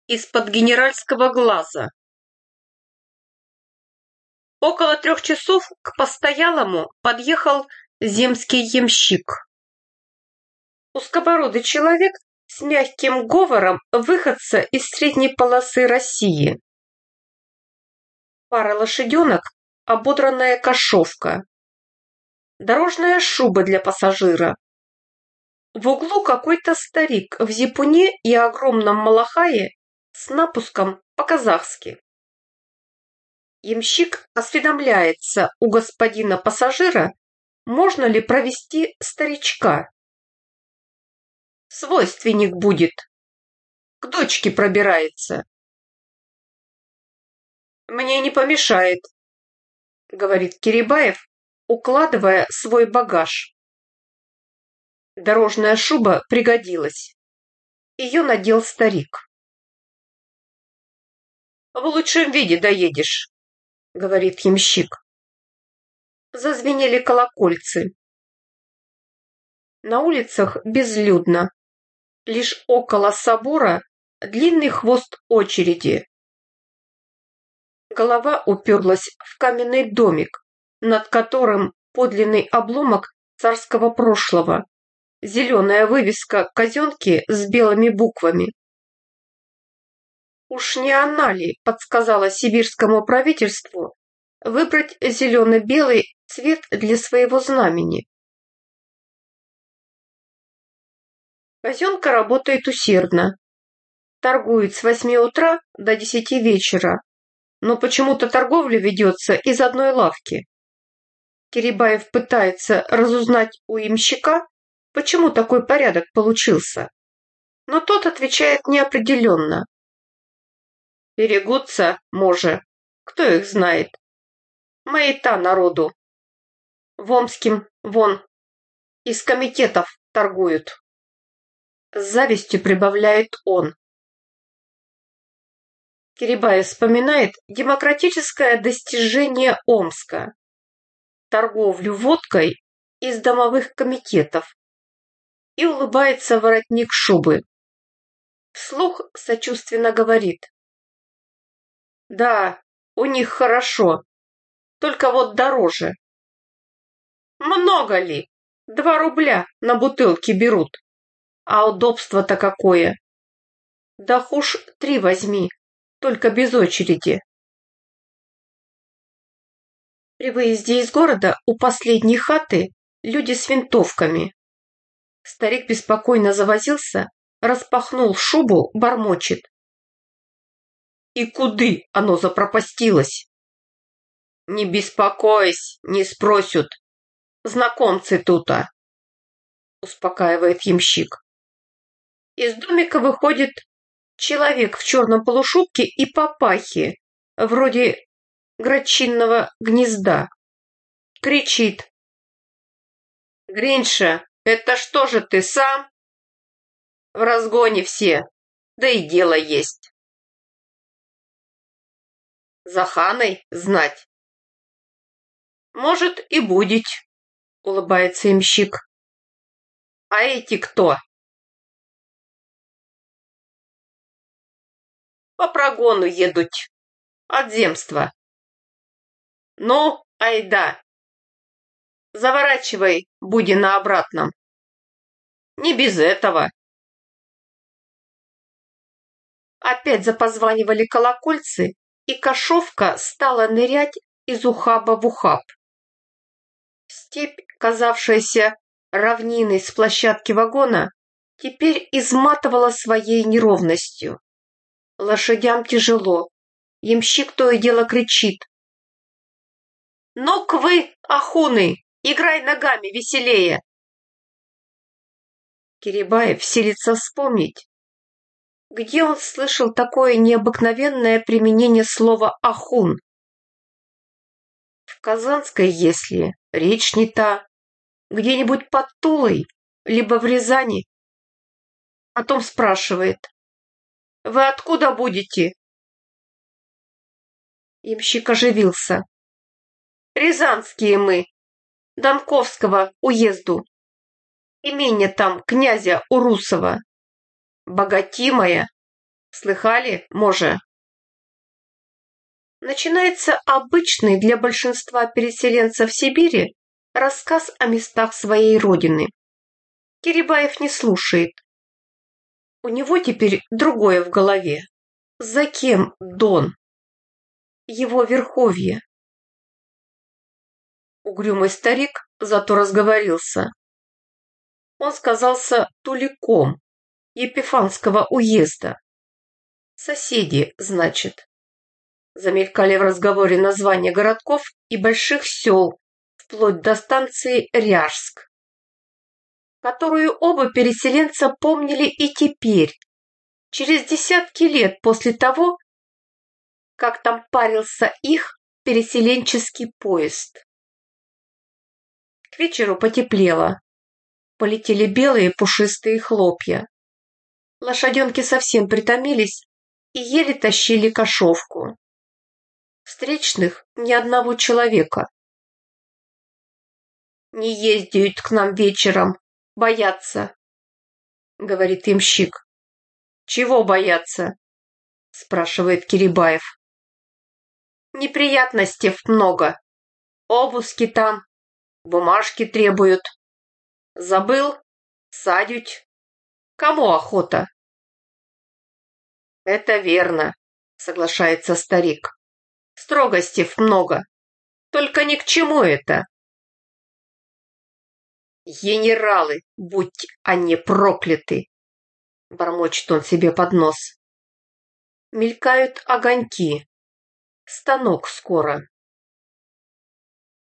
из-под генеральского глаза. Около 3 часов к постоялому подъехал земский ямщик. Узкобородый человек с мягким говором выходца из средней полосы России. Пара лошаденок, ободранная кошовка. Дорожная шуба для пассажира. В углу какой-то старик в зипуне и огромном малахае с напуском по-казахски. Ямщик осведомляется у господина пассажира, можно ли провести старичка. Свойственник будет. К дочке пробирается. Мне не помешает, говорит Кирибаев, укладывая свой багаж. Дорожная шуба пригодилась. Ее надел старик. В лучшем виде доедешь, говорит ямщик. Зазвенели колокольцы. На улицах безлюдно. Лишь около собора длинный хвост очереди. Голова уперлась в каменный домик, над которым подлинный обломок царского прошлого. Зеленая вывеска казенки с белыми буквами. Уж не она ли подсказала сибирскому правительству выбрать зелено-белый цвет для своего знамени? Казенка работает усердно. Торгует с 8 утра до 10 вечера, но почему-то торговля ведется из одной лавки. Кирибаев пытается разузнать у ямщика, почему такой порядок получился, но тот отвечает неопределенно. Берегутся, може, кто их знает. Маята народу. В Омским, вон, из комитетов торгуют. С завистью прибавляет он. Кирибаев вспоминает демократическое достижение Омска, торговлю водкой из домовых комитетов, и улыбается воротник шубы. Вслух сочувственно говорит. Да, у них хорошо, только вот дороже. Много ли? 2 рубля на бутылки берут. А удобство-то какое? Да хуж 3 возьми, только без очереди. При выезде из города у последней хаты люди с винтовками. Старик беспокойно завозился, распахнул шубу, бормочет. И куды оно запропастилось? Не беспокойся, не спросят. Знакомцы тута, успокаивает ямщик. Из домика выходит человек в черном полушубке и папахе, вроде грачинного гнезда. Кричит. Гринша, это что же ты сам? В разгоне все, да и дело есть. За ханой знать. Может и будет, улыбается ямщик. А эти кто? По прогону едут. От земства. Ну, айда. Заворачивай, буди на обратном. Не без этого. Опять запозванивали колокольцы, и кошовка стала нырять из ухаба в ухаб. Степь, казавшаяся равниной с площадки вагона, теперь изматывала своей неровностью. Лошадям тяжело. Ямщик то и дело кричит. «Ну-ка вы, ахуны, играй ногами веселее!» Кирибаев силится вспомнить, где он слышал такое необыкновенное применение слова «ахун». В Казанской, если речь не та, где-нибудь под Тулой, либо в Рязани. Потом спрашивает. «Вы откуда будете?» Ямщик оживился. «Рязанские мы, Донковского уезду. Имение там князя Урусова. Богатимое. Слыхали, може? Начинается обычный для большинства переселенцев Сибири рассказ о местах своей родины. Керебаев не слушает. У него теперь другое в голове. За кем Дон? Его верховье. Угрюмый старик зато разговорился. Он сказался Туликом Епифанского уезда. Соседи, значит. Замелькали в разговоре названия городков и больших сел, вплоть до станции Ряжск, которую оба переселенца помнили и теперь, через десятки лет после того, как там парился их переселенческий поезд. К вечеру потеплело. Полетели белые пушистые хлопья. Лошаденки совсем притомились и еле тащили кошовку. Встречных ни одного человека. «Не ездят к нам вечером, боятся», — говорит ямщик. «Чего боятся?» — спрашивает Керебаев. «Неприятностей много. Обыски там, бумажки требуют. Забыл? Садють. Кому охота?» «Это верно», — соглашается старик. «Строгостей много. Только ни к чему это». «Генералы, будь они прокляты!» — бормочет он себе под нос. Мелькают огоньки. Станок скоро.